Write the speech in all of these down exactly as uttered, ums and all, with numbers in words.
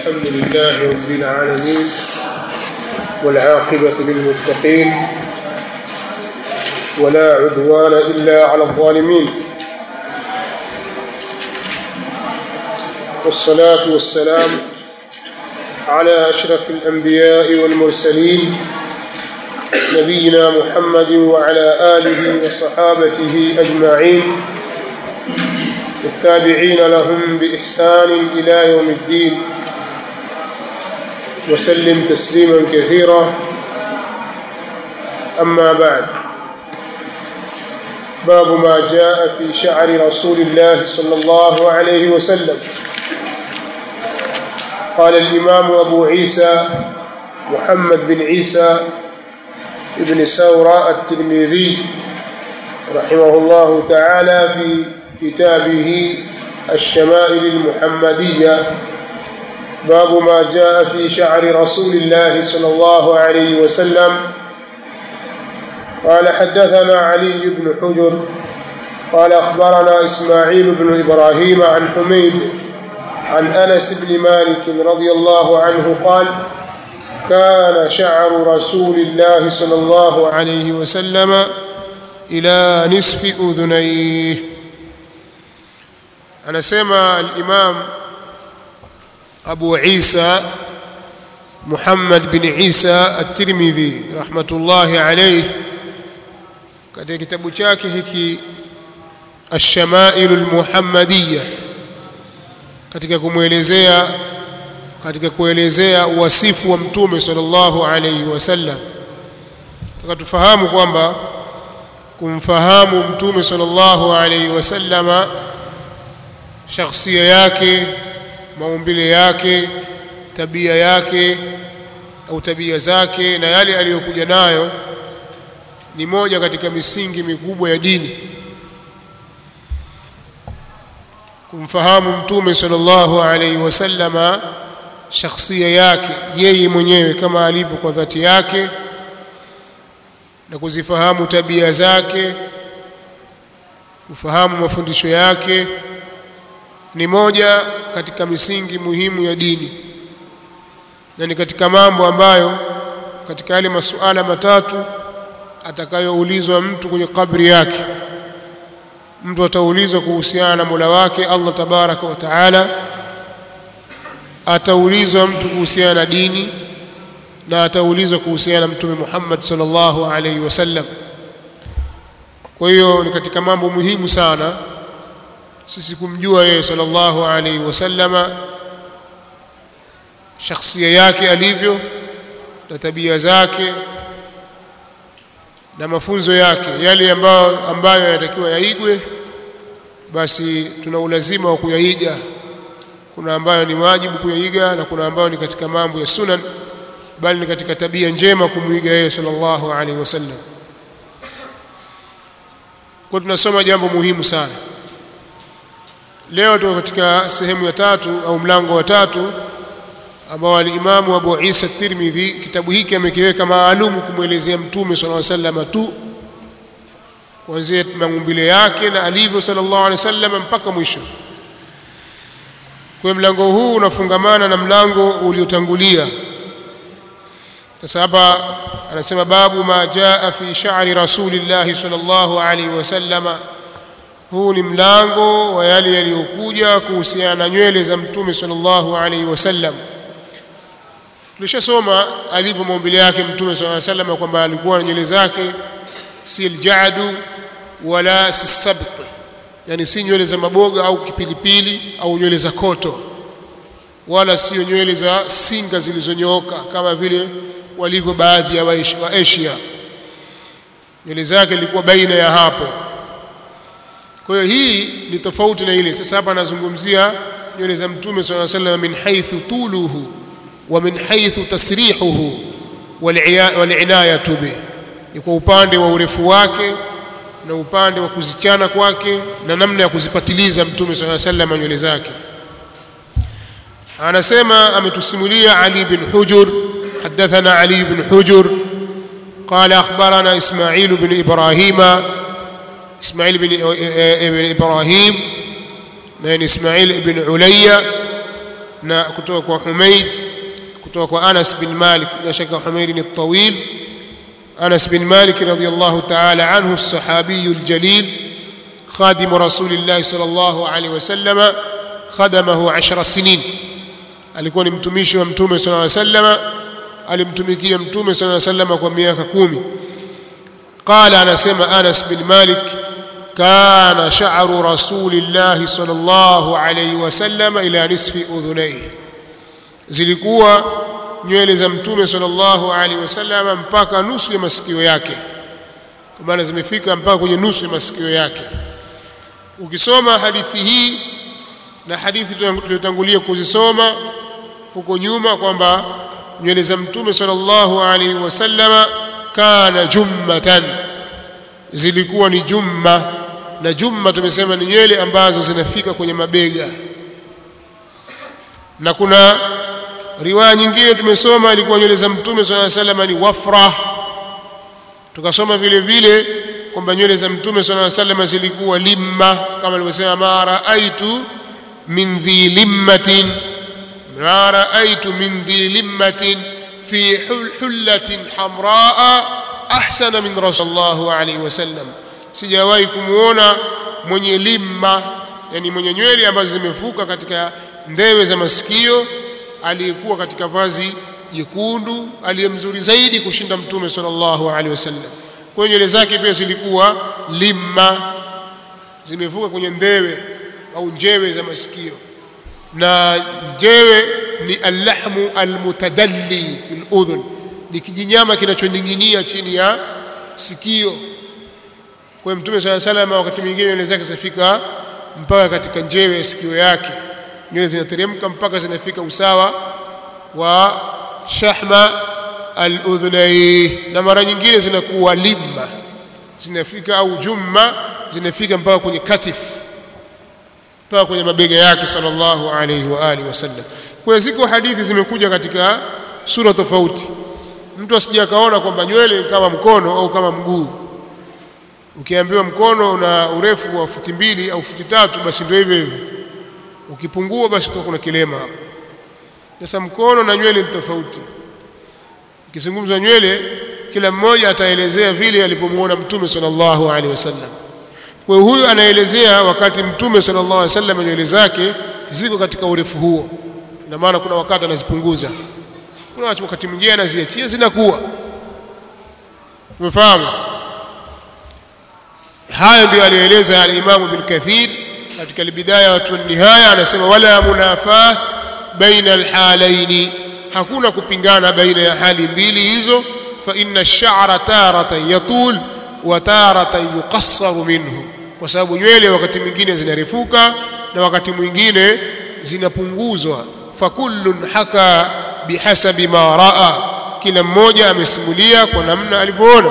الحمد لله رب العالمين والعاقبة للمتقين ولا عدوان إلا على الظالمين والصلاة والسلام على أشرف الأنبياء والمرسلين نبينا محمد وعلى آله وصحابته أجمعين والتابعين لهم بإحسان إلى يوم الدين وسلم تسليما كثيرا. أما بعد، باب ما جاء في شعر رسول الله صلى الله عليه وسلم. قال الإمام أبو عيسى محمد بن عيسى ابن سورة الترمذي رحمه الله تعالى في كتابه الشمائل المحمدية: باب ما جاء في شعر رسول الله صلى الله عليه وسلم. قال حدثنا علي بن حجر قال أخبرنا إسماعيل بن إبراهيم عن حميد عن أنس بن مالك رضي الله عنه قال: كان شعر رسول الله صلى الله عليه وسلم إلى نصف أذنيه. anasema al-Imam Abu Isa Muhammad bin Isa at-Tirmidhi rahmatullahi alayhi katika kitabu chake hiki Ash-Shama'il al-Muhammadiyya, katika kumuelezea katika kuelezea wasifu wa Mtume sallallahu alayhi wasallam. Tukatufahamu kwamba kumfahamu Mtume sallallahu alayhi wasallama, shakhsia yake, maumbile yake, tabia yake au tabia zake na yale aliyokuja nayo ni moja katika misingi mikubwa ya dini. Kumfahamu Mtume sallallahu alayhi wasallama, shakhsia yake yeye mwenyewe kama alivyo kwa dhati yake, na kuzifahamu tabia zake, kufahamu mafundisho yake, ni moja katika misingi muhimu ya dini, na ni katika mambo ambayo katika yale masuala matatu atakayoulizwa mtu kwenye kabri yake. Mtu ataulizwa kuhusiana na Mola wake Allah tabaraka wa taala, ataulizwa mtu kuhusiana na dini, na ataulizwa kuhusiana na Mtume Muhammad sallallahu alaihi wasallam. Kwa hiyo ni katika mambo muhimu sana sisi kumjua yeye sallallahu alaihi wasallama, shakhsia yake alivyo na tabia zake na mafunzo yake, yale ambayo ambayo yanatakiwa yaigwe, basi tuna ulazima wa kuyaiga. Kuna ambayo ni wajibu kuyaiga na kuna ambayo ni katika mambo ya sunan, bali ni katika tabia njema kumuiga yeye sallallahu alaihi wasallam. Kwa tunasoma jambo muhimu sana. Leo tuko katika sehemu ya tatu au mlango wa tatu ambao al-Imam Abu Isa at-Tirmidhi kitabu hiki amekiweka maalum kumuelezea Mtume sallallahu alaihi wasallam tu, kuanzia maumbile yake na alivyo sallallahu alaihi wasallam mpaka mwisho. Kwa mlango huu unafungamana na mlango uliotangulia. Sasa hapa anasema babu ma jaa fi sha'ri rasulillahi sallallahu alaihi wasallam. Huu ni mlango wa yale yaliyokuja kuhusiana na nywele za Mtume sallallahu alaihi wasallam. Tulishasoma alivyo maumbile yake Mtume sallallahu alaihi wasallam, kwamba alikuwa na nywele zake si aljadu wala si sabt, yani si nywele za maboga au kipilipili au nywele za koto, wala sio nywele za singa zilizonyooka kama vile walivyo baadhi ya wa Asia. Nywele zake ilikuwa baina ya hapo. Kwa hiyo hii ni tofauti na ile. Sasa hapa anazungumzia nywele za Mtume sallallahu alaihi wasallam min haythu tuluhu wa min haythu tasrihuhu wal inayatu bi, ni kwa upande wa urefu wake na upande wa kuzichana kwake na namna ya kuzipatiliza Mtume sallallahu alaihi wasallam nywele zake. Anasema ametusimulia Ali bin Hujur, hadathana Ali bin Hujur قال أخبرنا إسماعيل بن إبراهيم إسماعيل بن إبراهيم لأن إسماعيل بن علي na kutoka kwa Humayd kutoka kwa Anas bin Malik na shaka Humayd ni tawil Anas bin Malik radhiyallahu ta'ala anhu as-sahabi al-jalil khadim rasulillah sallallahu alayhi wasallam khadamahu ashra sinin alikuwa ni mtumishi wa mtume sallallahu alayhi wasallam alimtumikia mtume sallallahu alayhi wasallam kwa miaka kumi qala anasema Anas bin Malik kana sha'ru rasulillah sallallahu alayhi wasallam ila nisfi udhunayhi zilikuwa nywele za mtume sallallahu alaihi wasallam mpaka nusu ya masikio yake kwa maana zimefika mpaka kwenye nusu ya masikio yake ukisoma hadithi hii na hadithi tuliyotangulia kuzisoma huko nyuma kwamba nywele za mtume sallallahu alaihi wasallam kana jummatan zilikuwa ni jumma na jumma tumesema ni nywele ambazo zinafika kwenye mabega na kuna riwaya nyingine tumesoma alikuwa nywele za mtume sallallahu alaihi wasallam ni wafra tukasoma vile vile kwamba nywele za mtume sallallahu alaihi wasallam zilikuwa limma kama alivyosema ma raaitu min dhi limmatin ma raaitu min dhi limmatin fi hullatin hamraa ahsana min rasulullah alaihi wasallam sijawahi kumuona mwenye limma yani mwenye nywele ambazo zimefuka katika ndewe za masikio aliyekuwa katika vazi jekundu aliyemzuri zaidi kushinda mtume sallallahu alaihi wasallam kwa nywele zake pia zilikuwa limma zimevuka kwenye ndewe au njewe za masikio na njewe ni al-lahmu al-mutadalli fil udhun ni kijinyama kinachoning'inia chini ya sikio kwa mtume sallallahu alaihi wasallam wakati mwingine nywele zake zifika mpaka katika njewe ya sikio yake nywele zinateremka mpaka zinafika usawa wa shahma al-udhnay na mara nyingine zinakuwa limma zinafika au jumma zinafika mpaka kwenye katif mpaka kwenye mabega yake sallallahu alayhi wa alihi wasallam kwa ziko hadithi zimekuja katika sura tofauti mtu asije akaona kwamba nywele kama mkono au kama mguu ukiambiwa mkono una urefu wa futi mbili au futi tatu basi ndio hivyo hivyo ukipungua basi utakuwa kuna kilema hapo sasa mkono na nywele ni tofauti ukizungumza nywele kila mmoja ataelezea vile alipomuona mtume sallallahu alaihi wasallam kwa huyu anaelezea wakati mtume sallallahu alaihi wasallam nywele zake ziko katika urefu huo na maana kuna wakati anazipunguza kuna wakati mwingine anaziachia zinakuwa umefahamu haya ndio alieleza al-Imam Ibn Kathir katika al-Bidaya wa Nihaya anasema wala munafaa baina al-halaini hakuna kupingana baina ya hali mbili hizo fa inna ash-sha'ra taratan yatul wa taratan yuqassaru minhu kwa sababu nywele wakati mwingine zinarefuka na wakati mwingine zinapunguzwa fa kullun haka bihasabi ma raa kila mmoja amesimulia kwa namna alivyoona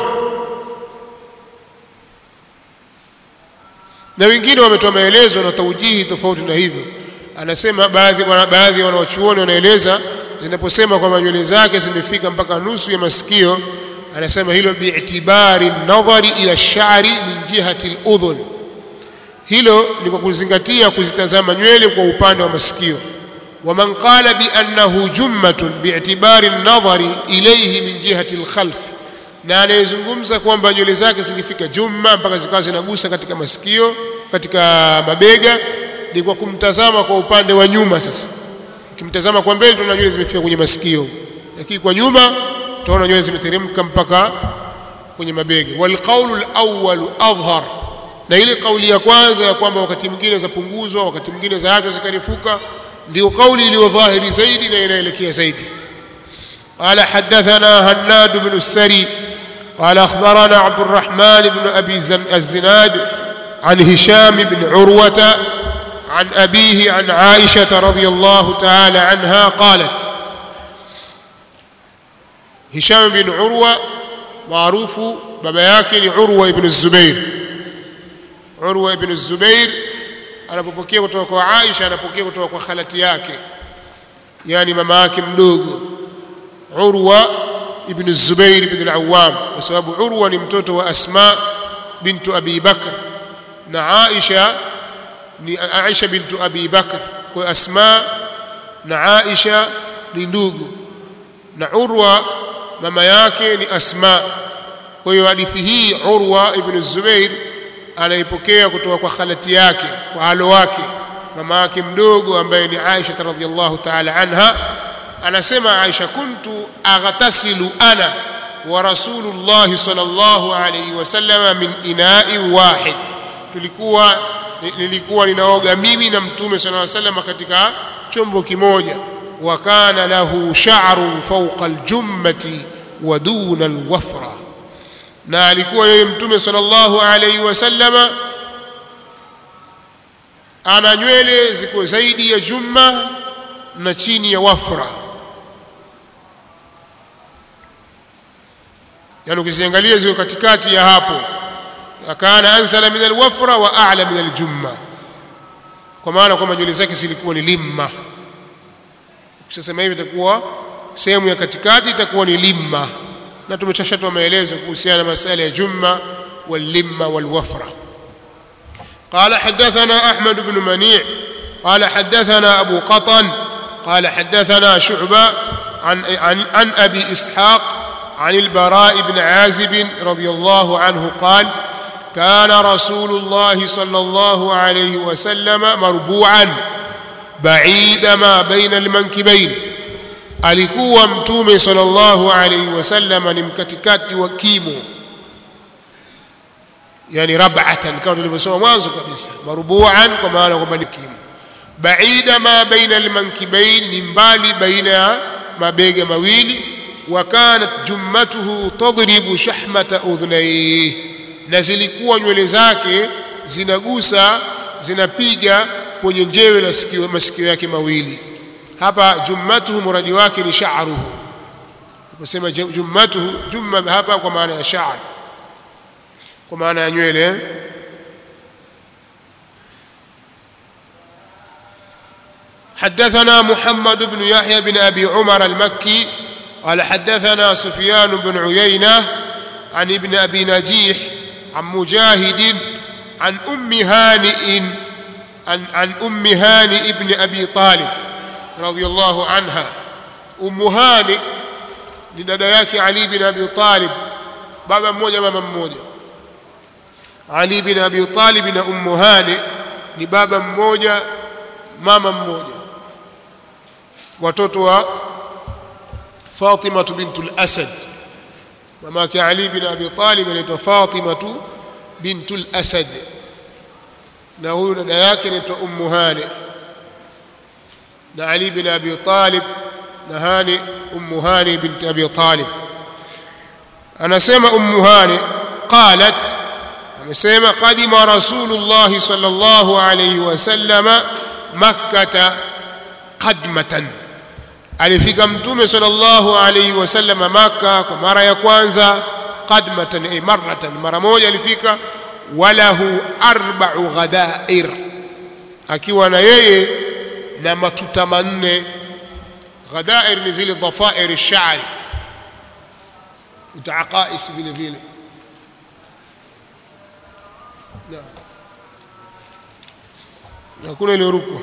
na wengine wametoa maelezo na taujihi tofauti na hivyo anasema baadhi baadhi wanaochuoni wanaeleza zinaposema kwamba nywele zake zimefika mpaka nusu ya masikio anasema hilo bi'tibari nadhari ila ash-sha'ri min jihati al-udhun hilo ni kwa kuzingatia kuzitazama nywele kwa upande wa masikio wa man qala bi annahu jummatun bi'tibari an-nadhari ilayhi min jihati al-khalf na anayezungumza kwamba nywele zake zilifika jumma mpaka zikawa zinagusa katika masikio katika mabega ni kwa kumtazama kwa upande wa nyuma sasa ukimtazama kwa mbele tunaona nywele zimefika kwenye masikio lakini kwa nyuma tunaona nywele zimeteremka mpaka kwenye mabega wal qawlu al-awwal adhhar na ile kauli ya kwanza ya kwamba wakati mwingine zapunguzwa wakati mwingine zaachwa zikarifuka ndio kauli iliyo dhahiri zaidi na inaelekea zaidi qala hadathana Hannad ibn as-Sari qala akhbarana Abd al-Rahman ibn Abi az-Zinad an Hisham ibn Urwa عن أبيه عن عائشة رضي الله تعالى عنها قالت هشام بن عروة معروف بابا yake عروة ابن الزبير عروة ابن الزبير anapokea kutoka kwa Aisha anapokea kutoka kwa khalati yake yani mama yake mdogo Urwa ibn az-Zubair ibn al-Awwam kwa sababu Urwa ni mtoto wa Asma bintu Abi Bakr na Aisha ni Aisha bintu Abi Bakr kwa Asma na Aisha ni ndugu, na Urwa mama yake ni Asma. Kwa hiyo hadithi hii Urwa ibn Zubair anaipokea kutoka kwa khalati yake, kwa halo wake, mama yake mdogo ambaye ni Aisha radhiyallahu ta'ala anha. Anasema Aisha, kuntu aghtasilu ana wa Rasulullah sallallahu alayhi wasallam min ina'i wahid, tulikuwa nilikuwa ninaoga mimi na Mtume sallallahu alayhi wasallam katika chombo kimoja. Wa kana lahu sha'run fawqa al-jummati wa duna al-wafra, na alikuwa yeye Mtume sallallahu alayhi wasallam ana nywele ziko zaidi ya jumma na chini ya wafra. Yani ukiziangalia ziko katikati ya hapo. Akana ansala min alwafra wa a'la min aljumma, kwa maana kwamba nywele zake zilikuwa ni limma. Ukisema hivi itakuwa sehemu ya katikati itakuwa ni limma, na tumechashatoa maelezo kuhusiana na masala ya jumma wal limma wal wafra. قال حدثنا أحمد بن منيع قال حدثنا أبو قطن قال حدثنا شعبة عن, عن, عن أبي إسحاق عن البراء بن عازب رضي الله عنه قال كان رسول الله صلى الله عليه وسلم مربوعا بعيد ما بين المنكبين, alikuwa Mtume sallallahu alayhi wasallam ni mkatikati wa kimo, yani rab'atan, kama tulivyosoma mwanzo kabisa, marbu'an kwa maana kwamba ni kimo. Baida ma baina almankibain, ni mbali baina ya mabega mawili. Wa kanat jummatuhu tadribu shahmata udhnayhi, na zilikuwa nywele zake zinagusa zinapiga kwenye njewe la sikio, masikio yake mawili. Hapa jummatuhu muradi wake ni sha'ruhu. Tunasema jummatuhu, jumma hapa kwa maana ya sha'r, kwa maana ya nywele. حدثنا محمد بن يحيى بن أبي عمر المكي قال حدثنا سفيان بن عيينة عن ابن أبي نجيح عن مجاهد عن أم هانئ عن, عن أم هانئ ابن أبي طالب رضي الله عنها. أم هانئ لدada yake Ali bin Abi Talib, baba mmoja mama mmoja. Ali bin Abi Talib na Ummu Hani ni baba mmoja mama mmoja, watoto wa Fatima bintul Asad. Mama yake Ali bin Abi Talib anaitwa Fatima bintul Asad, na huyu dada yake anaitwa Ummu Hani. Na Ali bin Abi Talib na Hani, Ummu Hani bint Abi Talib. Anasema Ummu Hani qalat, amesema qadima Rasulullah sallallahu alayhi wasallam Makkah qadmatan, alifika Mtume sallallahu alayhi wasallam Makkah kwa mara ya kwanza. Qadmatan ay maratan, mara moja alifika. Walahu arba'u ghadair, akiwa na yeye na matuta manne. Ghadair ni zile dhafair ash-sha'r, utaaqais vile vile. Na kuna ile rukwa.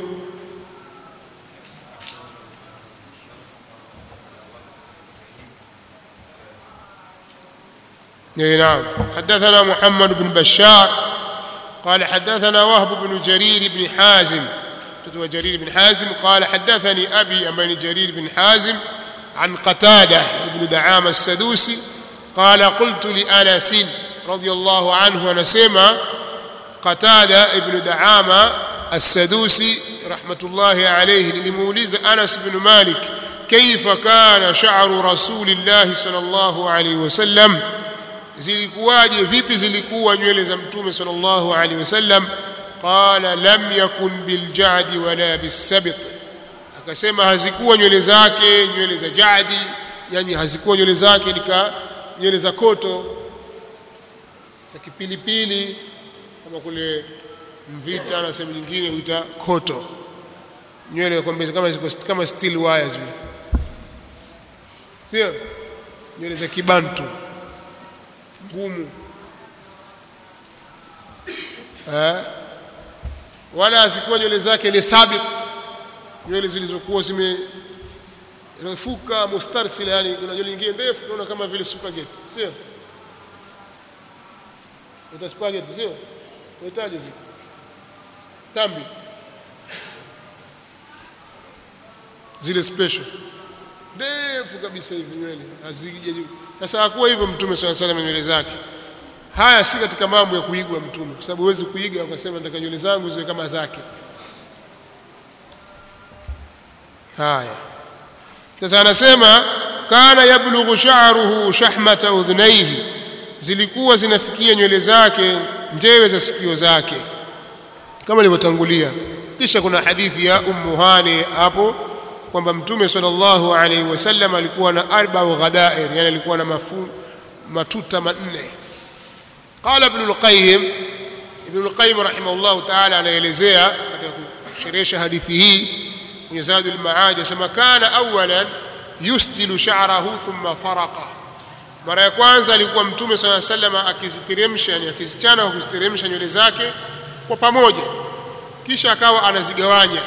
نعم. حدثنا محمد بن بشار قال حدثنا وهب بن جرير بن حازم تتوى جرير بن حازم قال حدثني أبي أمين جرير بن حازم عن قتادة بن دعامة السدوسي قال قلت لأنس رضي الله عنه ونسيما قتادة بن دعامة السدوسي رحمة الله عليه لمولز أنس بن مالك كيف كان شعر رسول الله صلى الله عليه وسلم, zilikuwaje vipi zilikuwa nywele za Mtume sallallahu alaihi wasallam. Qala lam yakun biljadi wala bisabt, akasema hazikuwa nywele zake nywele za jadi, yani hazikuwa nywele zake nika nywele za koto za kipilipili kama kule Mvita na sehemu nyingine huita koto, nywele kama kama steel wires vile, sio nywele za kibantu ngumu. Eh, wala asikuwa nywele zake ni sabit nywele zilizokuwa zimerefuka mustarsila, yani kuna nywele nyingine ndefu unaona kama vile spaghetti, sio? Ndio spaghetti, sio? Unahitaji zile tambi zile special ndefu kabisa hivi nywele hazije juu. Sasa hakuwa hivyo Mtume swalla salam nywele zake. Haya si katika mambo ya kuigwa Mtume, kwa sababu huwezi kuiga ukasema nataka nywele zangu ziwe kama zake. Haya, sasa anasema kana yablughu sha'ruhu shahmata udhnayhi, zilikuwa zinafikia nywele zake njewe za sikio zake kama ilivyotangulia. Kisha kuna hadithi ya Ummu Hani hapo kwamba Mtume sallallahu alaihi wasallam alikuwa na arba'u ghadair, yani alikuwa na mafu, matuta manne. Qala Ibn al-Qayyim, Ibn al-Qayyim rahimahullah ta'ala anaelezea katika kusherehesha hadithi hii kwenye Zadul Ma'ad, asema kana awalan yusdilu sha'rahu thumma faraqa. Mara ya kwanza alikuwa Mtume sallallahu alaihi wasallam akiziteremsha, yani akizichana kwa kuziteremsha nywele zake kwa pamoja, kisha akawa anazigawanya,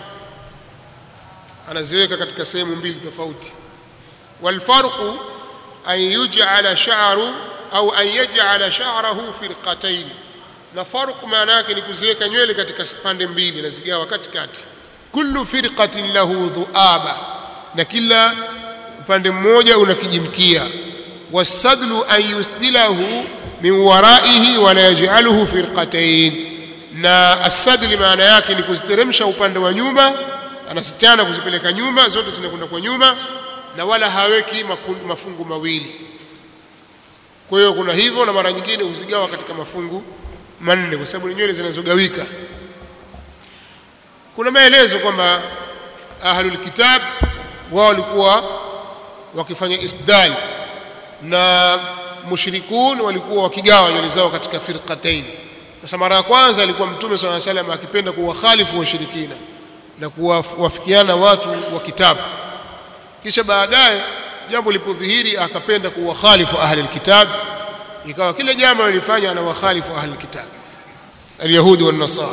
anaziweka katika sehemu mbili tofauti. Wal farqu an yuj'ala sha'ru au an yaj'ala sha'rahu firqatayn, na farq maana yake ni kuziweka nywele katika pande mbili na zigawa katikati. Kullu firqatin lahu dhu'aba, na kila upande mmoja una kijimkia. Wasadlu an yusdilahu min waraihi wa la yaj'aluhu firqatayn, na asadli maana yake ni kuziteremsha upande wa nyuma, anasichana kuzipeleka nyuma, zote zinakwenda kwa nyuma, na wala haweki mafungu mawili. Kwa hiyo kuna hivyo, na mara nyingine uzigawa katika mafungu manne kwa sababu ni nywele zinazogawika. Kuna maelezo kwamba ahlul kitab wao walikuwa wakifanya isdal na mushrikun walikuwa wakigawa nywele zao katika firqatain. Sasa mara ya kwanza alikuwa Mtume swalla alayhi wasallam akipenda kuwakhalifu washirikina na kuwafikiana watu wa kitabu, kisha baadaye jambo lilipodhihiri akapenda kuwakhalifu ahli alkitab, ikawa kila jambo alifanya ana wakhalifu ahli alkitab اليهود والنصارى.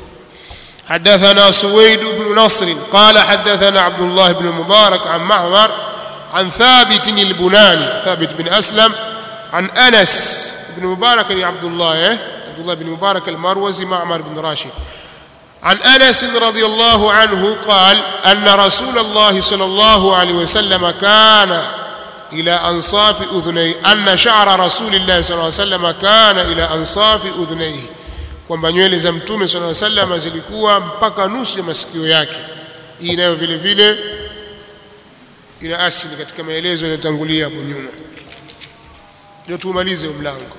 حدثنا سويد بن نصر قال حدثنا عبد الله بن المبارك عن معمر عن ثابت البناني ثابت بن أسلم عن أنس بن مبارك عبد الله عبد الله بن مبارك المروزي معمر بن راشد عن أنس رضي الله عنه قال أن رسول الله صلى الله عليه وسلم كان إلى أنصاف أذنيه أن شعر رسول الله صلى الله عليه وسلم كان إلى أنصاف أذنيه, kwamba nywele za Mtume sallallahu alaihi wasallam zilikuwa mpaka nusu ya masikio yake. Hii nayo vile vile ina asili katika maelezo yaliyotangulia hapo nyuma. Ndio tumalize mlango.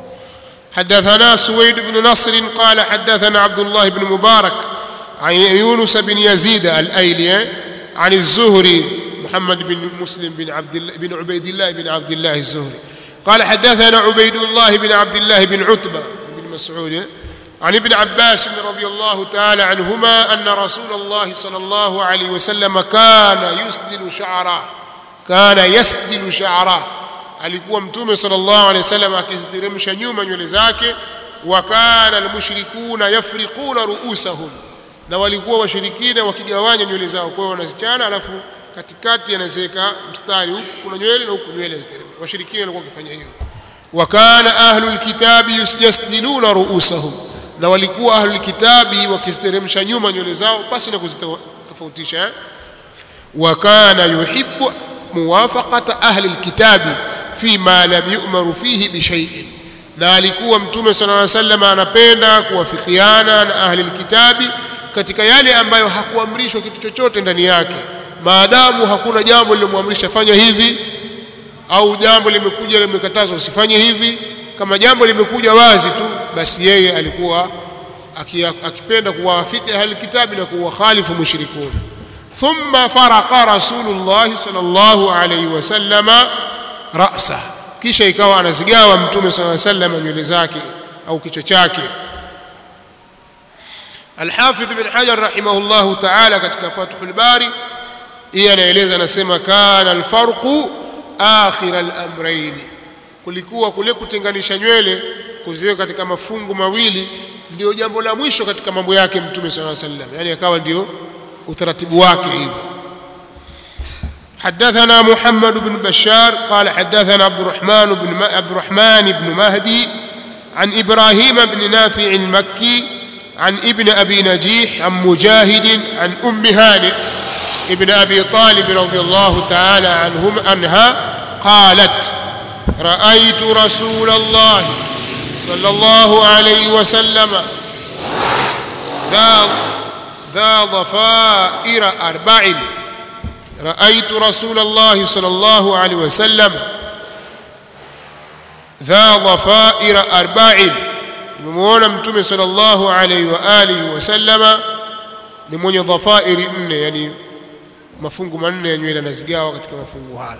حدثنا سويد بن نصر قال حدثنا عبد الله بن مبارك عن يونس بن يزيد الأيلي عن الزهري محمد بن مسلم بن عبد الله بن عبيد الله بن عبد الله الزهري قال حدثنا عبيد الله بن عبد الله بن عتبة بن مسعود عن ابن عباس رضي الله تعالى عنهما أن رسول الله صلى الله عليه وسلم كان يسدل شعره كان يسدل شعره alikuwa Mtume sallallahu alayhi wasallam akiziteremsha nyuma nywele zake. Wa kana almushrikuna yafriquna ru'usahum, na walikuwa washirikina wakigawanya nywele zao, kwa hiyo wanazichana alafu katikati anaziweka mstari, huku kuna nywele na huku nywele ziteremka. Washirikina walikuwa wakifanya hivyo. Wa kana ahlul kitabi yasdiluna ru'usahum, na walikuwa ahlul kitabi wakiziteremsha nyuma nywele zao pasi na kuzitofautisha. Wa kana yuhibbu muwafaqata ahli alkitabi fima lam yu'maru fihi bi shay'in, na alikuwa Mtume sallallahu alaihi wasallam anapenda kuwafikiana na ahli alkitabi katika yale ambayo hakuamrishwa kitu chochote ndani yake, maadamu hakuna jambo lilomwamrisha fanya hivi au jambo limekuja limekatazwa usifanye hivi. Kama jambo limekuja wazi tu, basi yeye alikuwa akipenda kuwafiki ahli alkitabi na kuwakhalifu mushrikun. Thumma faraqa Rasulullah sallallahu alayhi wasallama ra'sa, kisha ikawa anazigawa Mtume sallallahu alayhi wasallam nywele zake au kichwa chake. Al-Hafidh ibn Hajar rahimahullahu ta'ala katika Fathul Bari yeye anaeleza, anasema kana al-farqu akhir al-amrayn, kulikuwa kule kutenganisha nywele kuziweka katika mafungu mawili ndio jambo la mwisho katika mambo yake Mtume sallallahu alayhi wasallam, yani akawa ndio utaratibu wake hivyo. حدثنا محمد بن بشار قال حدثنا عبد الرحمن بن عبد الرحمن بن مهدي عن إبراهيم بن نافع المكي عن ابن أبي نجيح عن مجاهد عن أم هانئ ابن أبي طالب رضي الله تعالى عنهم عنها قالت رأيت رسول الله صلى الله عليه وسلم ذا ذا ضفائر أربع رأيت رسول الله صلى الله عليه وسلم ذا ضفائر أربع nimeona mtume sallallahu alayhi wa alihi wasallama ni mwenye dhafairi nne, yani mafungu manne ya nywele anazigawa katika mafungu haya.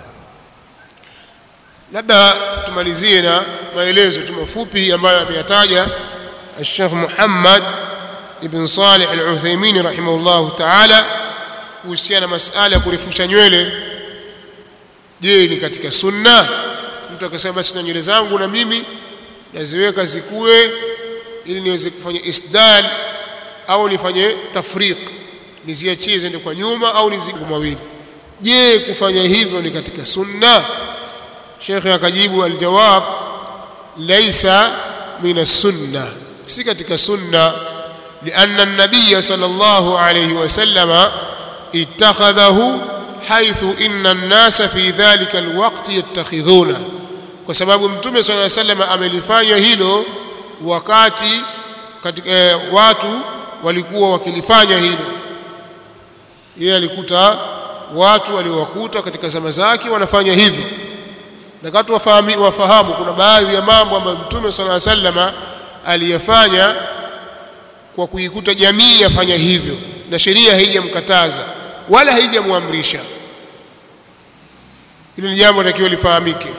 Labda tumalizie na maelezo tu mafupi ambayo ameyataja Sheikh Muhammad ibn Salih al-Uthaymeen rahimahullah ta'ala kuhusiana na masala ya kurefusha nywele. Je, ni katika sunna? Mtu akasema basi na nywele zangu na mimi naziweka zikue ili niweze kufanya isdal au nifanye tafriq, niziachie zende kwa nyuma au nizigu mawili. Je, kufanya hivyo ni katika sunna? Sheikh akajibu aljawab laysa min as-sunnah, si katika sunna, لأن النبي صلى الله عليه وسلم اتخذه حيث إن الناس في ذلك الوقت يتخذونه, kwa sababu mtume صلى الله عليه وسلم amelifanya hilo wakati katika eh, watu walikuwa wakilifanya hilo. Yeye alikuta watu waliowakuta katika zama zake wanafanya hivyo, na watu wafahamu wafahamu kuna baadhi ya mambo ambayo mtume صلى الله عليه وسلم aliyafanya kwa kuikuta jamii yafanya hivyo, na sheria haijamkataza wala haijamwamrisha. Hilo ni jambo takiwa lifahamike.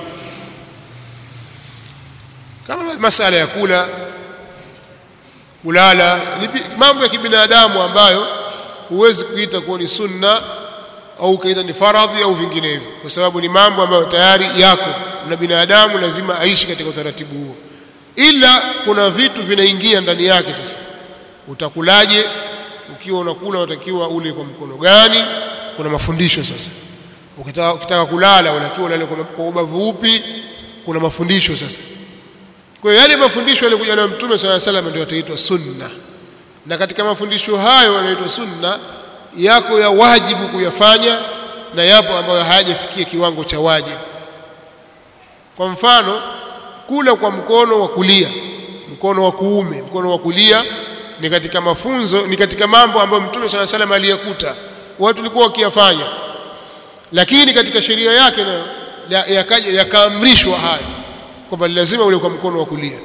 Kama masala ya kula, kulala, ni mambo ya kibinadamu ambayo huwezi kuita kuwa ni sunna au kuita ni faradhi au vinginevyo, kwa sababu ni mambo ambayo tayari yako na binadamu lazima aishi katika utaratibu huo. Ila kuna vitu vinaingia ndani yake. Sasa utakulaje? Ukiwa unakula unatakiwa ule kwa mkono gani? Kuna mafundisho. Sasa ukitaka ukitaka kulala unatakiwa ulale kwa ubavu upi? Kuna mafundisho. Sasa kwa hiyo yale mafundisho yalikuja na mtume sallallahu alaihi wasallam ndio yataitwa sunna, na katika mafundisho hayo yanaitwa sunna yako ya wajibu kuyafanya na yapo ambayo hayajafikia kiwango cha wajibu. Kwa mfano, kula kwa mkono wa kulia, mkono wa kuume, mkono wa kulia ni katika mafunzo, ni katika mambo ambayo mtume sallallahu alaihi wasallam aliyakuta watu walikuwa wakiyafanya, lakini katika sheria yake nayo yakaja yakaamrishwa hayo kwamba lazima ule kwa mkono wa kulia.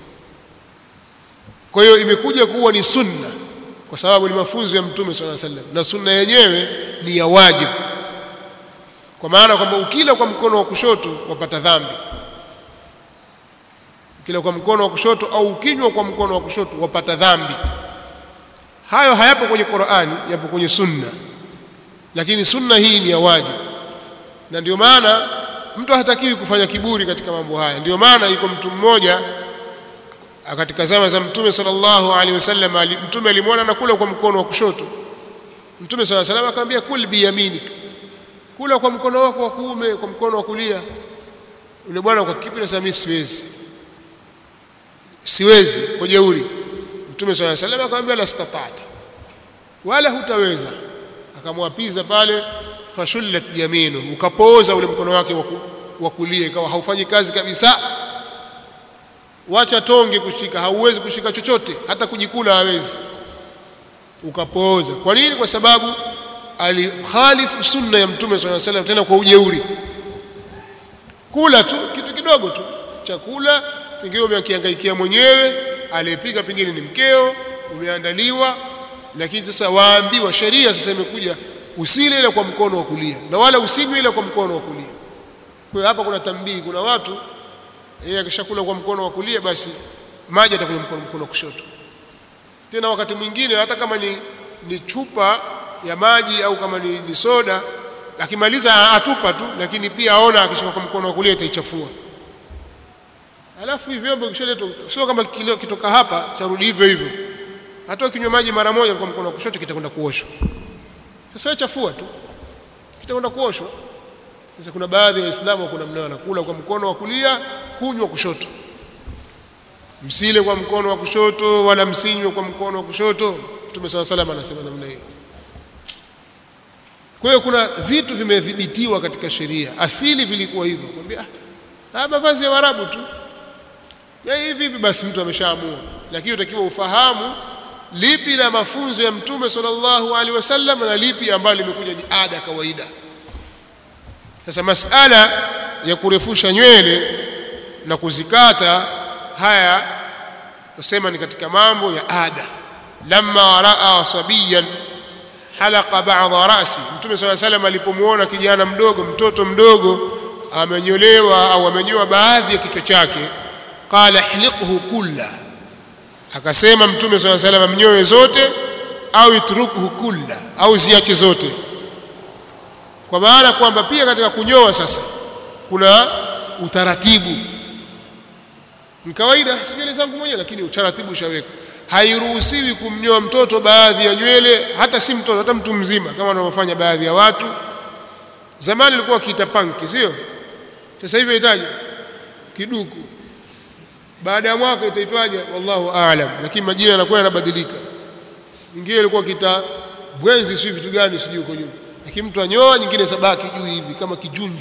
Kwa hiyo imekuja kuwa ni sunna kwa sababu ni mafunzo ya mtume sallallahu alaihi wasallam, na sunna yenyewe ni ya wajibu, kwa maana kwamba ukila kwa mkono wa kushoto wapata dhambi, ukila kwa mkono wa kushoto au ukinywa kwa mkono wa kushoto wapata dhambi. Hayo hayapo kwenye Qur'ani, yapo kwenye sunna, lakini sunna hii ni ya wajibu, na ndio maana mtu hatakiwi kufanya kiburi katika mambo haya. Ndio maana yuko mtu mmoja katika zama za mtume sallallahu alaihi wasallam, mtume alimwona anakula kwa mkono wa kushoto. Mtume sallallahu alaihi wasallam akamwambia kul bi yaminik, kula kwa mkono wako wa kuume, kwa mkono wa kulia. Yule bwana kwa kipi na mimi siwezi siwezi kwa jeuri. Mtume sallallahu alaihi wasallam akamwambia la stata'ta, wala hutaweza. Akamwapiza pale, fashullat yaminu, ukapooza ule mkono wake wa kulia, ikawa haufanyi kazi kabisa. Wacha tonge kushika, hauwezi kushika chochote, hata kujikula hawezi, ukapooza. Kwa nini? Kwa sababu alikhalifu sunna ya mtume sallallahu alaihi wasallam, tena kwa ujeuri. Kula tu kitu kidogo tu, chakula pengine umekiangaikia mwenyewe, aliyepika pengine ni mkeo, umeandaliwa, lakini sasa waambiwa sheria sasa imekuja usile ile kwa mkono wa kulia na wala usinywe ile kwa mkono wa kulia. Kwa hiyo hapa kuna tambii, kuna watu yeye akishakula kwa mkono wa kulia basi maji atakunywa mkono mkono wa kushoto. Tena wakati mwingine hata kama ni ni chupa ya maji au kama ni, ni soda, akimaliza atupa tu, lakini pia aona akishika kwa mkono wa kulia itaichafua. Alafu hivyo vyombo kishaletwa, sio kama kilio kitoka hapa charudi hivyo hivyo. Hata ukinywa maji mara moja kwa mkono wa kushoto kitakwenda kuoshwa. sasa chafua tu kitakwenda kuoshwa. Sasa kuna baadhi ya Waislamu kuna mnao anakula kwa mkono wa kulia, kunywa kushoto. Msile kwa mkono wa kushoto wala msinywe kwa mkono wa kushoto. Mtume swalla sallam anasema namna hiyo. Kwa hiyo kuna vitu vimedhibitiwa katika sheria. Asili vilikuwa hivyo. Kwambia ah, mavazi ya Waarabu tu. Ya hivi hivi basi mtu ameshaamua. Lakini utakiwa ufahamu lipi la mafunzo ya Mtume sallallahu alaihi wasallam na lipi ambalo limekuja ni ada kawaida. Sasa masala ya kurefusha nywele na kuzikata haya tusema ni katika mambo ya ada. Lamma raa sabiyan halaqa ba'dha ra'si, Mtume sallallahu alayhi wasallam alipomuona kijana mdogo, mtoto mdogo amenyolewa au amenyoa baadhi ya kichwa chake, qala ihliqhu kulla, akasema Mtume sallallahu alayhi wasallam mnyoe zote au itrukuhu kulla, au ziache zote. Kwa maana kwamba pia katika kunyoa sasa kuna utaratibu. Ni kawaida si nywele zangu mwenyewe, lakini utaratibu ushaweka. Hairuhusiwi kumnyoa mtoto baadhi ya nywele, hata si mtoto, hata mtu mzima, kama wanavyofanya baadhi ya watu. Zamani ilikuwa kiita panki, sio? Sasa hivi itaje kiduku. Baada ya mwaka itaitwaje? Wallahu aalam, lakini majina yanakuwa yanabadilika. Nyingine ilikuwa kiita bwenzi, sio vitu gani sijui huko nyuma. Lakini mtu anyoa, nyingine sabaki juu hivi kama kijunju.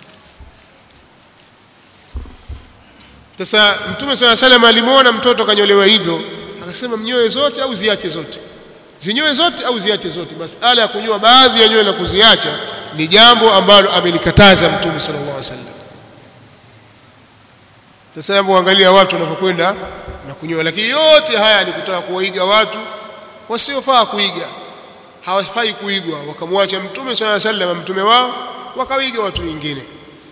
Sasa Mtume swalla salam alimuona mtoto kanyolewa hivyo, akasema mnyoe zote au ziache zote. Zinyoe zote au ziache zote. Masala ya kunyoa baadhi ya nywele na kuziacha ni jambo ambalo amelikataza Mtume sallallahu alaihi wasallam. Sasa hebu angalia watu wanapokwenda na kunyoa, lakini yote haya ni kutaka kuwaiga watu wasiofaa kuiga. Hawafai kuigwa, wakamwacha Mtume sallallahu alaihi wasallam mtume wao, wakaiga watu wengine.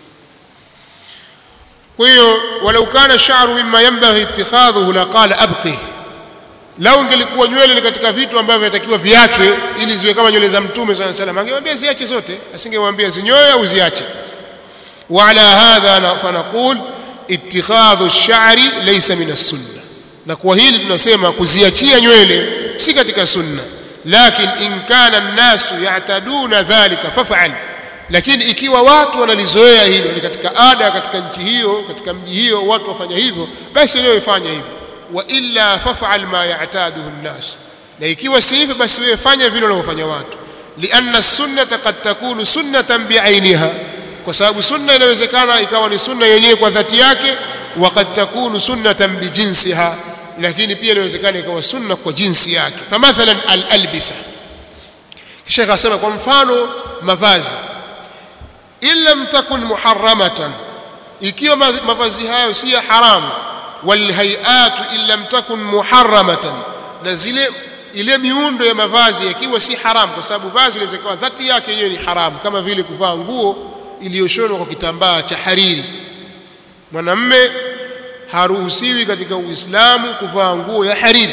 Kwa hiyo walau kana sha'ru mimma yanbaghi ittikhadhuhu la qala abqi, lau ingelikuwa nywele ni katika vitu ambavyo vinatakiwa viachwe ili ziwe kama nywele za Mtume sallallahu alaihi wasallam, angemwambia ziache zote, asingemwambia zinyoe au ziache. Wa ala hadha fanaqul ittikhadhu ash-sha'ri laysa min as-sunnah, na kwa hili tunasema kuziachia nywele si katika sunna. Lakin in kana an-nasu ya'taduna dhalika faf'al, lakini ikiwa watu wanalizoea hilo, ni katika ada katika nchi hiyo, katika mji hiyo watu wafanya hivyo, basi leo ifanye hivyo. Wa illa faf'al ma ya'taduhu an-nas, na ikiwa si hivyo basi wewe fanya vile wanavyofanya watu. Lianna as-sunnata qad takunu sunnatan bi'ainiha, kwa sababu sunna inawezekana ikawa ni sunna yenyewe kwa dhati yake, wa qad takunu sunnatan bijinsiha, lakini pia inawezekana ikawa sunna kwa jinsi yake. Famathalan al-albisa, kisha akasema kwa mfano mavazi, illa mtakun muharramatan, ikiwa mavazi hayo si haramu, wal hay'atu illa mtakun muharramatan, na zile ile miundo ya mavazi yakiwa si haramu, kwa sababu vazi linaweza kuwa dhati yake yenyewe ni haramu, kama vile kuvaa nguo iliyoshonwa kwa kitambaa cha hariri. Mwanamume haruhusiwi katika Uislamu kuvaa nguo ya hariri.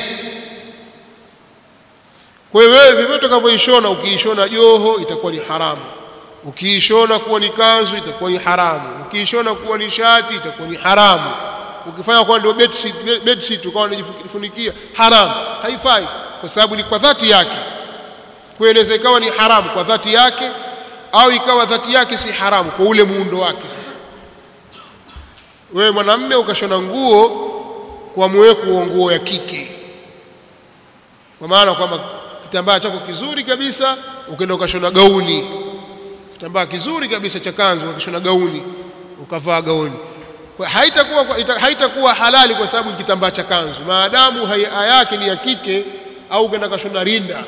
Kwa hiyo wewe vivyo utakavyoishona, ukiishona joho itakuwa ni haramu, ukiishona kuwa ni kanzu itakuwa ni haramu, ukiishona kuwa ni shati itakuwa ni haramu, ukifanya kwa ndio bedsheet bedsheet ukawa unajifunikia haramu, haifai, kwa sababu ni kwa dhati yake. Kwa hiyo inaweza ikawa ni haramu kwa dhati yake, au ikawa dhati yake si haramu kwa ule muundo wake. Sasa wewe mwanamume ukashona nguo kwa mweko wa nguo ya kike, kwa maana kwamba kitambaa chako kizuri kabisa ukaenda ukashona gauni, kitambaa kizuri kabisa cha kanzu ukashona gauni, ukavaa gauni, kwa haitakuwa haitakuwa halali kwa sababu kitambaa cha kanzu, maadamu haya yake ni ya kike, au ukaenda kashona rinda,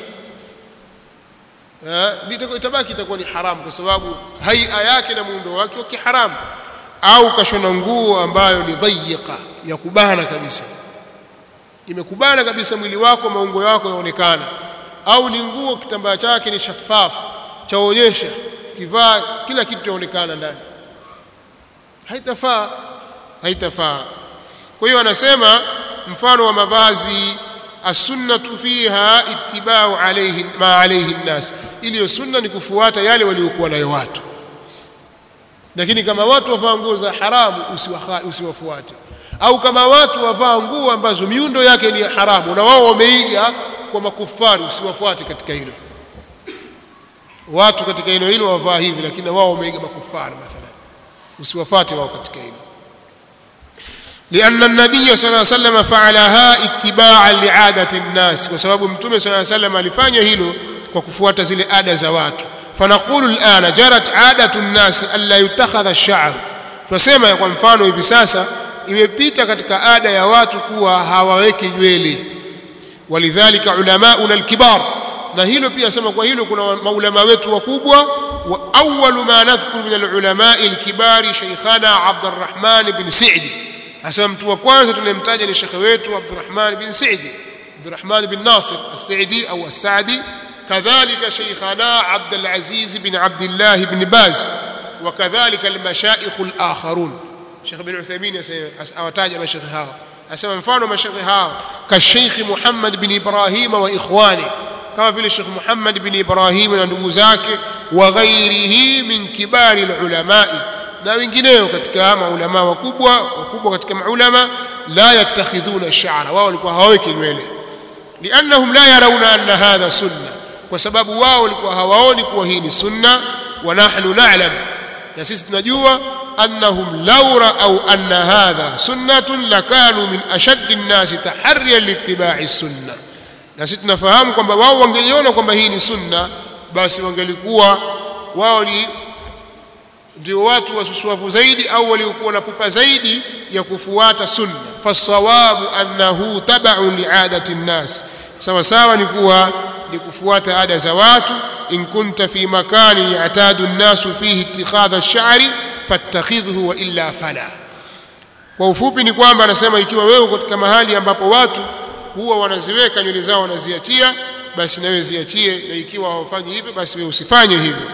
eh, itabaki itakuwa ni haramu kwa sababu haya yake na muundo wake wake haramu. Au kashona nguo ambayo ni dhayiqa, ya kubana kabisa, imekubana kabisa mwili wako, maungo yako yaonekana, au ni nguo kitambaa chake ni shafafu, chaonyesha kivaa kila kitu yaonekana ndani, haitafaa, haitafaa. Kwa hiyo anasema mfano wa mavazi, as-sunnatu fiha ittiba'u alayhi ma alayhi an-nas, ili sunna ni kufuata yale waliokuwa nayo watu. Lakini kama watu wavaa nguo za haramu usiwafuate, au kama watu wavaa nguo ambazo miundo yake ni haramu na wao wameiga kwa makufari, usiwafuate katika hilo. watu katika eneo hilo wavaa hivi, lakini wao wameiga makufara mathalan, usiwafuate wao katika hilo. لأن النبي صلى الله عليه وسلم فعلها اتباعا لعادة الناس, kwa sababu mtume صلى الله عليه وسلم alifanya hilo kwa kufuata zile ada za watu. فنقول الآن جرت عادة الناس ألا يتخذ الشعر, tunasema kwa mfano hivi sasa imepita katika ada ya watu kuwa hawaweki nywele. Walidhalika ulamauna alkibar, na hilo pia sema kwa hilo kuna maulama wetu wakubwa. Wa awwalu ma nadhkuru min alulama alkibari shaykhana Abdurrahman bin Sa'di, asema mtu wa kwanza tunemtaja ni shekhe wetu Abdurrahman bin Sa'di, Abdurrahman bin Nasir as-Sa'di au as-Sa'di. kadhalika shaykhana Abdul Aziz bin Abdullah bin Baz, wa kadhalika al-mashayikh al-akharun. Sheikh bin Uthaymeen awataja mashayikh hao, asema mfano mashayikh hao ka Sheikh Muhammad bin Ibrahim wa ikhwani, kama vile Sheikh Muhammad bin Ibrahim na ndugu zake, wa ghairihi min kibari al-ulama, na wengineo katika maulama wakubwa wakubwa katika maulama. La yattakhidhuna ash-sha'ra, wao walikuwa hawaweki nywele. Liannahum la yarawna anna hadha sunna, kwa sababu wao walikuwa hawaoni kuwa hii ni sunna. Wa nahnu na'lam, na sisi tunajua annahum law ra'aw anna hadha sunnatun lakanu min ashaddi an-nasi taharriyan liittiba'i as-sunnah, na sisi tunafahamu kwamba wao wangeliona kwamba hii ni sunna, basi wangelikuwa wao ni ndio watu wasusuavu zaidi au waliokuwa na pupa zaidi ya kufuata sunna. Fasawabu annahu tab'un li'adati an-nas, sawa sawa ni kuwa ni kufuata ada za watu. In kunta fi makani ya'tadu an-nasu fihi ittikhadha ash-sha'ri fattakhidhhu wa illa fala. Kwa ufupi ni kwamba anasema ikiwa wewe katika mahali ambapo watu huwa wanaziweka nywele zao wanaziachia, basi nawe ziachie, na ikiwa hawafanyi hivyo basi wewe usifanye hivyo.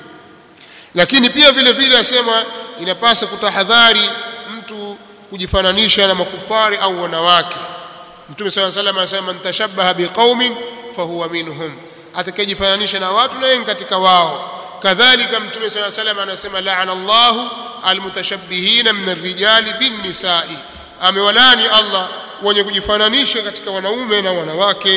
Lakini pia vile vile asema inapasa kutahadhari mtu kujifananisha na makufari au wanawake. Mtume صلى الله عليه وسلم anasema man tashabbaha biqaumin fahuwa minhum, atakayejifananisha na watu na yeye katika wao. Kadhalika Mtume صلى الله عليه وسلم anasema la'ana Allahu almutashabbihina min ar-rijali bin-nisa'i, amewalani Allah wenye kujifananisha katika wanaume na wanawake.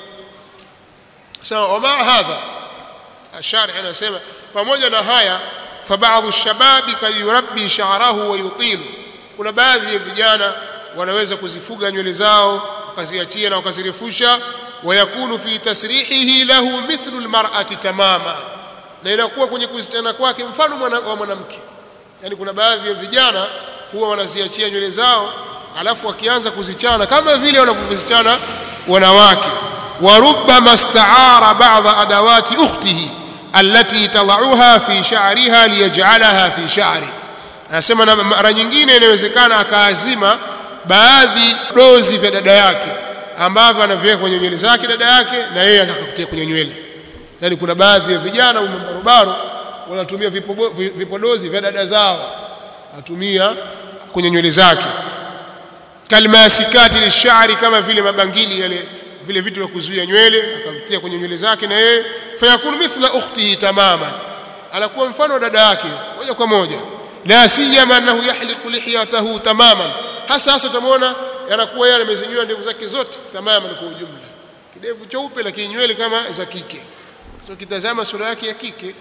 Sawa, wama hadha ashari anasema pamoja na haya, fa baadhi shababi kayurabbi sha'rahu wa yutilu, kuna baadhi ya vijana wanaweza kuzifuga nywele zao wakaziachia na wakazirefusha. Wayakunu fi tasrihihi lahu mithlu almar'ati tamama, na inakuwa kwenye kuzitana kwake mfano wa mwanamke. Yani kuna baadhi ya vijana huwa wanaziachia nywele zao alafu wakianza kuzichana kama vile wanavyozichana wanawake. Wa rubbama ista'ara ba'd adawati ukhtihi allati tad'uha fi sha'riha liyaj'alaha fi sha'ri, anasema na mara nyingine inawezekana akaazima baadhi dozi vya dada yake ambavyo anaviweka kwenye nywele zake dada yake, na yeye anakakutia kwenye nywele. Yani kuna baadhi ya vijana umbarobaro wanatumia vipodozi vya dada zao, atumia kwenye nywele zake. Kalmasikati lishari, kama vile mabangili yale vile vitu vya kuzuia nywele akavitia kwenye nywele zake na yeye. Fayakun mithla ukhtihi tamaman, anakuwa mfano dada yake moja kwa moja. La siyama annahu yahliqu lihiyatahu tamaman, hasa hasa utamuona yanakuwa yale amezinyoa ndevu zake zote tamaman kwa ujumla, kidevu cheupe lakini nywele kama za kike. So kitazama sura yake ya kike.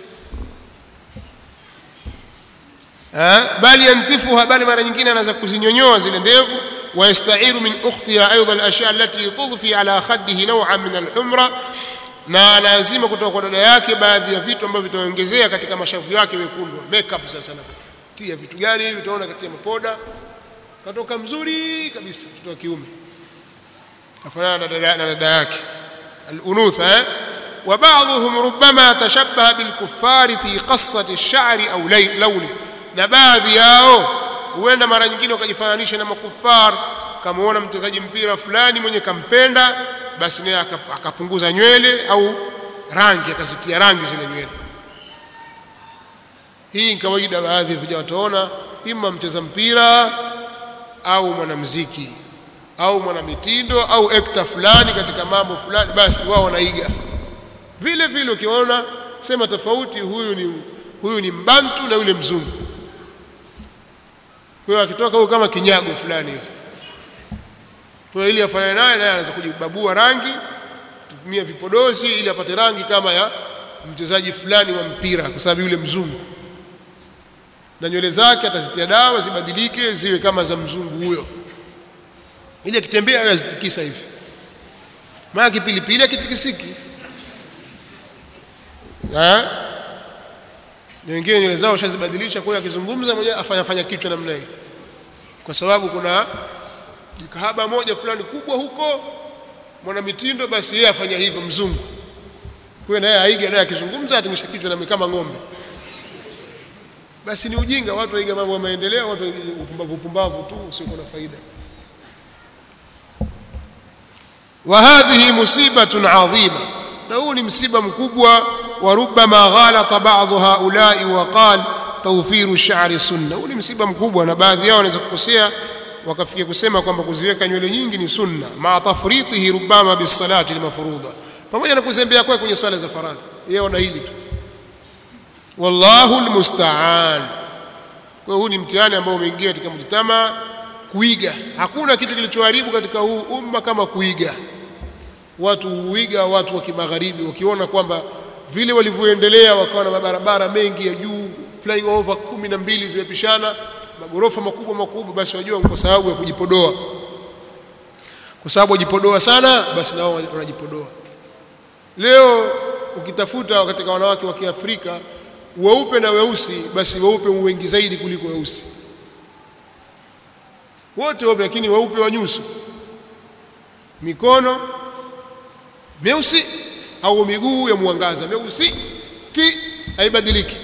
Ah, bali yantifuha, bali mara nyingine anaanza kuzinyonyoa zile ndevu. ويستعير من أختها أيضا الأشياء التي تضفي على خده نوعا من الحمرة, na lazima kutoka kwa dada yake baadhi ya vitu ambavyo vitaongezea katika mashavu yake wekundu. Makeup sasa anatia vitu gani hivi, utaona katia mapoda katoka mzuri kabisa mtoto wa kiume afanana na dada yake al-unutha. eh wa ba'dhum rubbama tashabbaha bil kuffari fi qassati ash-sha'ri aw lawni, na baadhi yao huenda mara nyingine wakajifananisha na makufar. Kama uona mchezaji mpira fulani mwenye kampenda, basi naye akapunguza nywele au rangi, akazitia rangi zile nywele. Hii ni kawaida, baadhi ya vijana wataona ima mcheza mpira au mwanamuziki au mwanamitindo au actor fulani katika mambo fulani, basi wao wanaiga vile vile. Ukiona sema tofauti, huyu ni huyu ni mbantu na yule mzungu. Kwa hiyo akitoka huko kama kinyago fulani hivi, kwa ili afanane naye, naye anaweza kujibabua rangi, kutumia vipodozi ili apate rangi kama ya mchezaji fulani wa mpira kwa sababu yule mzungu, na nywele zake atazitia dawa zibadilike ziwe kama za mzungu huyo, ili akitembea awe azitikisa hivi, maana kipilipili akitikisiki. Eh, na wengine nywele zao shazibadilisha, kwa hiyo akizungumza mmoja afanya fanya kichwa namna hii, kwa sababu kuna jikahaba moja fulani kubwa huko mwana mitindo, basi yeye afanya hivyo mzungu, kwa naye aiga, naye akizungumza atingisha kichwa na kama ng'ombe. Basi ni ujinga, watu waiga mambo ya maendeleo, watu upumbavu upumbavu tu usio na faida. Wa hadhihi musibatun adhima, na huu ni msiba mkubwa. Wa rubbama ghalata ba'dhu haula'i wa qala tawfiru sha'ri sunna, huu ni msiba mkubwa, na baadhi yao wanaweza kukosea wakafikia kusema kwamba kuziweka nywele nyingi ni sunna, ma tafritihi rubbama bisalati almafruḍa, pamoja na kuzembea kwake kwenye swala za faradhi. Yeye ana hili tu, wallahu almusta'an. Kwa huu ni mtihani ambao umeingia katika mjitama, kuiga. Hakuna kitu kilichoharibu katika huu umma kama kuiga. Watu huiga watu wa kimagharibi, wakiona kwamba vile walivyoendelea wakawa na mabarabara mengi ya juu, flyover kumi na mbili zimepishana, magorofa makubwa makubwa, basi wajua kwa sababu ya kujipodoa. Kwa sababu wajipodoa sana, basi nao wanajipodoa. Leo ukitafuta katika wanawake wa Kiafrika weupe na weusi, basi weupe wengi zaidi kuliko weusi. Wote weupe, lakini weupe wa nyuso, mikono meusi, au miguu ya mwangaza meusi ti, haibadiliki.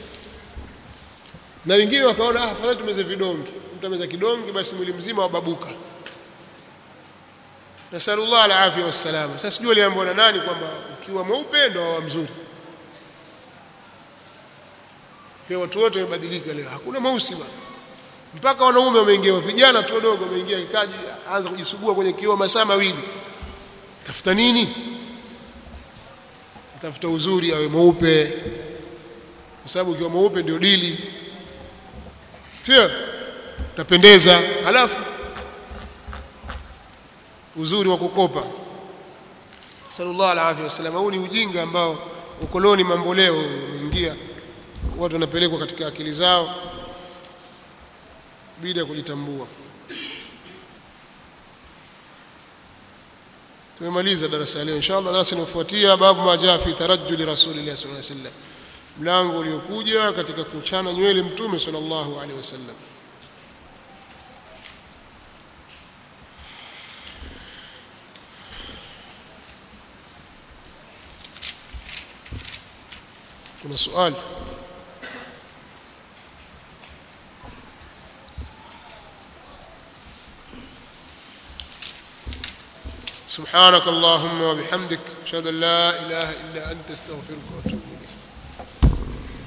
Na wengine wakaona ah, afadhali tumeze vidonge. Mtu ameza kidonge basi mwili mzima wababuka. Nasallallahu alafia wassalama. Sasa sijui aliambiwa na nani kwamba ukiwa mweupe ndio wa mzuri. Kwa watu wote wamebadilika leo, hakuna mweusi bwana. Mpaka wanaume wameingia, vijana tu wadogo wameingia, ikaji aanza kujisugua kwenye kioo masaa mawili. Tafuta nini? Tafuta uzuri awe mweupe, kwa sababu ukiwa mweupe ndio dili, sio? Utapendeza, halafu uzuri wa kukopa. Sallallahu alaihi wasallam. Huu ni ujinga ambao ukoloni mambo leo umeingia, watu wanapelekwa katika akili zao bila kujitambua. Tumemaliza darasa leo, inshallah darasa linalofuatia babu ma jaa fi tarajjuli rasulillah sallallahu alaihi wasallam, mlango uliokuja katika kuchana nywele mtume sallallahu alaihi wasallam. kuna swali? سبحانك اللهم وبحمدك أشهد أن لا إله إلا أنت أستغفرك وأتوب إليك.